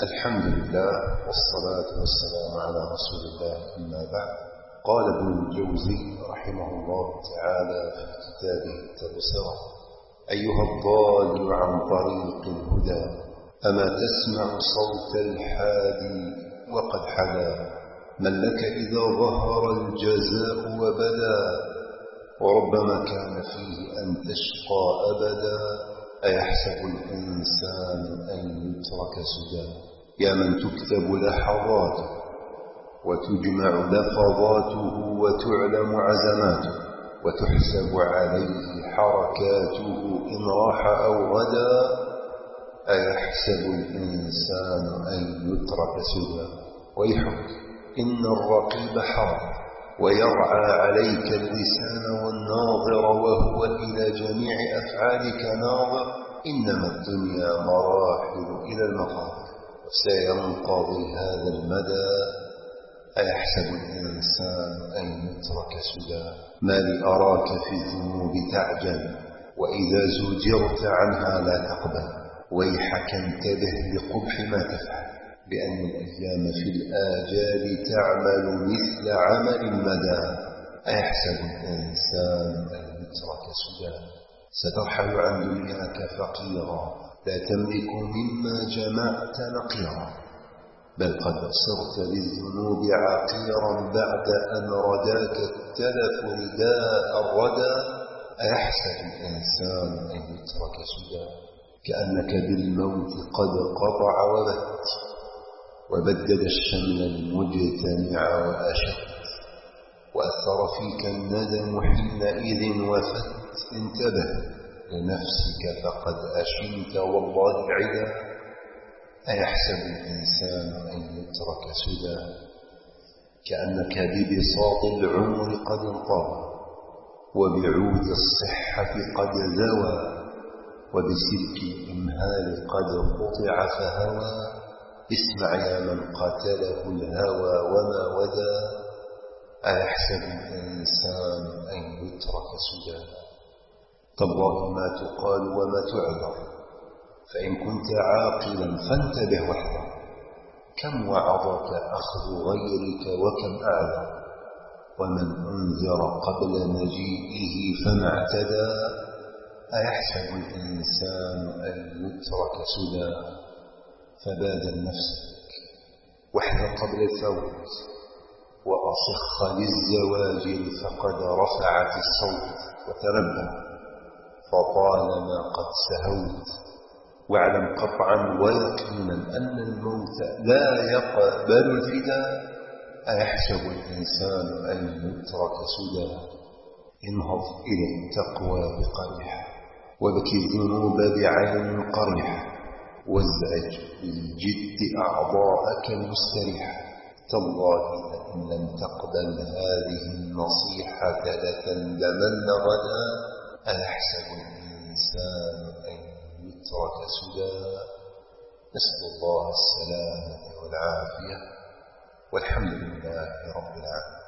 الحمد لله والصلاة والسلام على رسول الله، أما بعد. قال ابن الجوزي رحمه الله تعالى في كتابه التبصرة: أيها الضال عن طريق الهدى، أما تسمع صوت الحادي وقد حدا؟ من لك إذا ظهر الجزاء وبدا، وربما كان فيه أن تشقى أبدا. أيحسب الإنسان أن يترك سدى؟ يا من تكتب لحظاته وتجمع لفظاته وتعلم عزماته وتحسب عليه حركاته إن راح أو غدا. أيحسب الإنسان أن يترك سدى؟ ويحك إن الرقيب حاضر ويرعى عليك اللسان والناظر، وهو إلى جميع أفعالك ناظر. إنما الدنيا مراحل إلى المقابر، وسينقضي هذا المدى. أيحسب الإنسان أن يترك سدى؟ ما لي أراك في الذنوب تعجل، وإذا زجرت عنها لا تقبل. ويحك انتبه لقبح ما تفعل، لأن الأيام في الآجال تعمل مثل عمل المدى. أيحسب الإنسان أن يترك سدى؟ سترحل عن دنياك فقيرا، لا تملك مما جمعت نقيرا، بل قد صرت للذنوب عقيرا بعد أن رداك التلف رداء الردى. أيحسب الإنسان أن يترك سدى؟ كأنك بالموت قد قطع وبت، وبدد الشمل المجتمع وأشت، وأثر فيك الندم حينئذ وفت. انتبه لنفسك فقد أشمت والله عدا. أيحسب الإنسان أن يترك سدى؟ كأنك ببساط العمر قد انقضى، وبعود الصحة قد زوى، وبسلك الإمهال قد قطع فهوى. اسمع يا من قتله الهوى وما ودى. أيحسب الإنسان أن يترك سدى؟ تالله ما تقال وما تعذر، فإن كنت عاقلا فانتبه واحذر. كم وعظك أخذ غيرك وكم أعذر، ومن أنذر قبل مجيئه فما اعتدى. أيحسب الإنسان أن يترك سدى؟ فبادر نفسك واحذر قبل الفوت، وأصخ للزواجر فقد رفعت الصوت. وتنبه فطالما قد سهوت، واعلم قطعا ويقينا أن الموت لا يقبل الفداء. أيحسب الإنسان أن يترك سدى؟ انهض إلى التقوى بقريح، وابكي الذنوب بعين قريح، وازعج بالجد أعضاءك المستريحة. تالله لئن لم تقبل هذه النصيحة لتندمن غدا. أيحسب الإنسان أن يترك سدى؟ نسأل الله السلامة والعافية، والحمد لله رب العالمين.